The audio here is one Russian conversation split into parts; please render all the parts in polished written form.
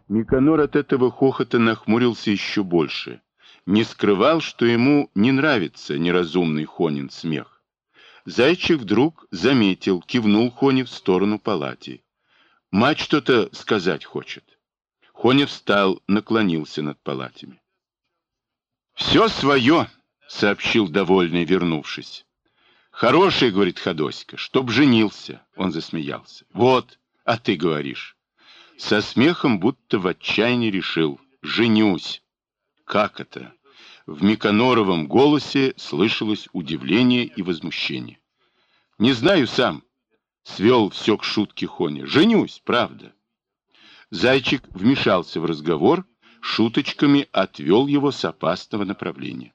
Никанор от этого хохота нахмурился еще больше. Не скрывал, что ему не нравится неразумный Хонин смех. Зайчик вдруг заметил, кивнул Хоне в сторону палати. Мать что-то сказать хочет. Хоня встал, наклонился над палатями. «Все свое», — сообщил довольный, вернувшись. «Хороший, — говорит Ходоська, — чтоб женился», — он засмеялся. «Вот, а ты говоришь». Со смехом, будто в отчаянии решил: «Женюсь». «Как это?» В Миканоровом голосе слышалось удивление и возмущение. «Не знаю сам», — свел все к шутке Хоня. «Женюсь, правда». Зайчик вмешался в разговор, шуточками отвел его с опасного направления.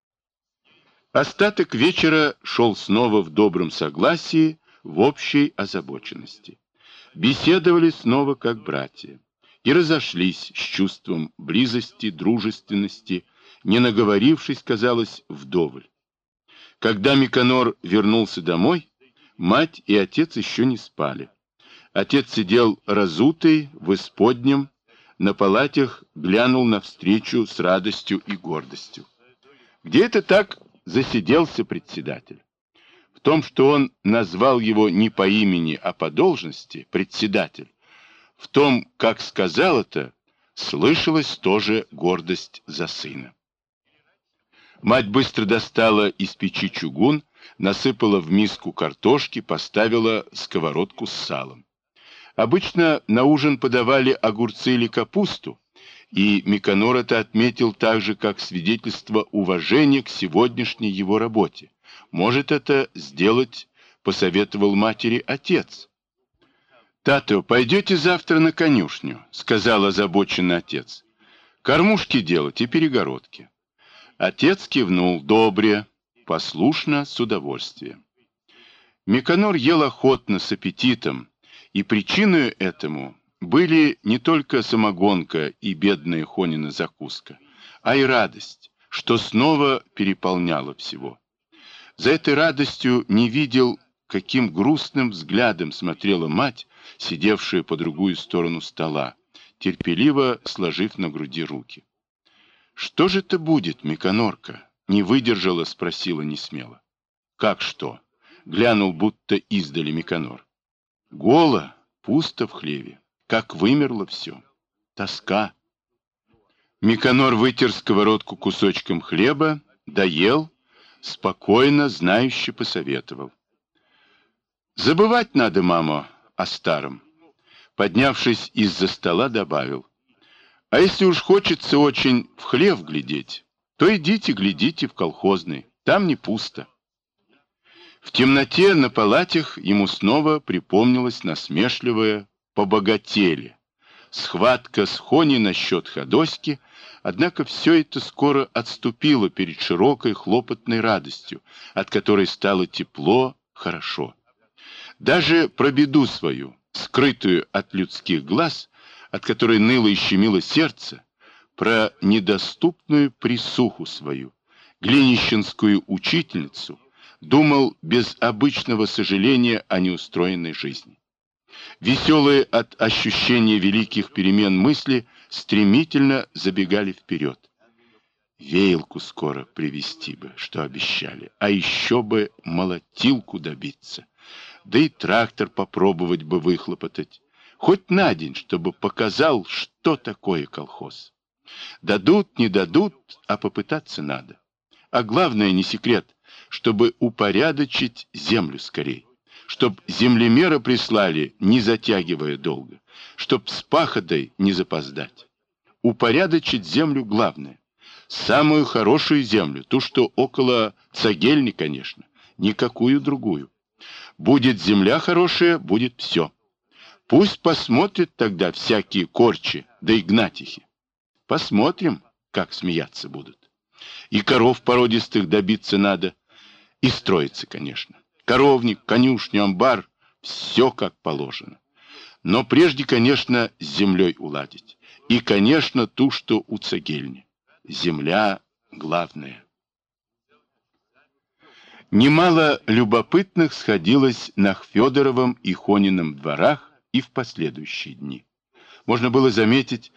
Остаток вечера шел снова в добром согласии, в общей озабоченности. Беседовали снова как братья и разошлись с чувством близости, дружественности, не наговорившись, казалось, вдоволь. Когда Миканор вернулся домой, мать и отец еще не спали. Отец сидел разутый, в исподнем, на палатях глянул навстречу с радостью и гордостью. Где это так засиделся председатель? В том, что он назвал его не по имени, а по должности, председатель, в том, как сказал это, слышалась тоже гордость за сына. Мать быстро достала из печи чугун, насыпала в миску картошки, поставила сковородку с салом. Обычно на ужин подавали огурцы или капусту, и Миканор это отметил так же, как свидетельство уважения к сегодняшней его работе. Может это сделать, посоветовал матери отец. «Тато, пойдете завтра на конюшню», — сказал озабоченный отец. «Кормушки делать и перегородки». Отец кивнул добре, послушно, с удовольствием. Миканор ел охотно, с аппетитом, и причиной этому были не только самогонка и бедная Хонина закуска, а и радость, что снова переполняло всего. За этой радостью не видел, каким грустным взглядом смотрела мать, сидевшая по другую сторону стола, терпеливо сложив на груди руки. «Что же это будет, Миканорка?» — не выдержала, спросила несмело. «Как что?» — глянул будто издали Миканор. «Голо, пусто в хлеве, как вымерло все. Тоска». Миканор вытер сковородку кусочком хлеба, доел, спокойно, знающе посоветовал. «Забывать надо, мама, о старом». Поднявшись из-за стола, добавил. «А если уж хочется очень в хлев глядеть, то идите глядите в колхозный, там не пусто». В темноте на палатях ему снова припомнилось насмешливое «побогатели», схватка с Хоней насчет Ходоськи, однако все это скоро отступило перед широкой хлопотной радостью, от которой стало тепло, хорошо. Даже про беду свою, скрытую от людских глаз, от которой ныло и щемило сердце, про недоступную присуху свою, глинищенскую учительницу, думал без обычного сожаления о неустроенной жизни. Веселые от ощущения великих перемен мысли стремительно забегали вперед. Веялку скоро привезти бы, что обещали, а еще бы молотилку добиться, да и трактор попробовать бы выхлопотать, хоть на день, чтобы показал, что такое колхоз. Дадут, не дадут, а попытаться надо. А главное, не секрет, чтобы упорядочить землю скорей, чтоб землемера прислали, не затягивая долго, чтоб с пахотой не запоздать. Упорядочить землю главное. Самую хорошую землю, ту, что около цагельни, конечно, никакую другую. Будет земля хорошая, будет все. Пусть посмотрят тогда всякие корчи, да игнатихи. Посмотрим, как смеяться будут. И коров породистых добиться надо, и строиться, конечно. Коровник, конюшню, амбар, все как положено. Но прежде, конечно, с землей уладить. И, конечно, ту, что у цагельни. Земля главная. Немало любопытных сходилось на Федоровом и Хонином дворах и в последующие дни. Можно было заметить,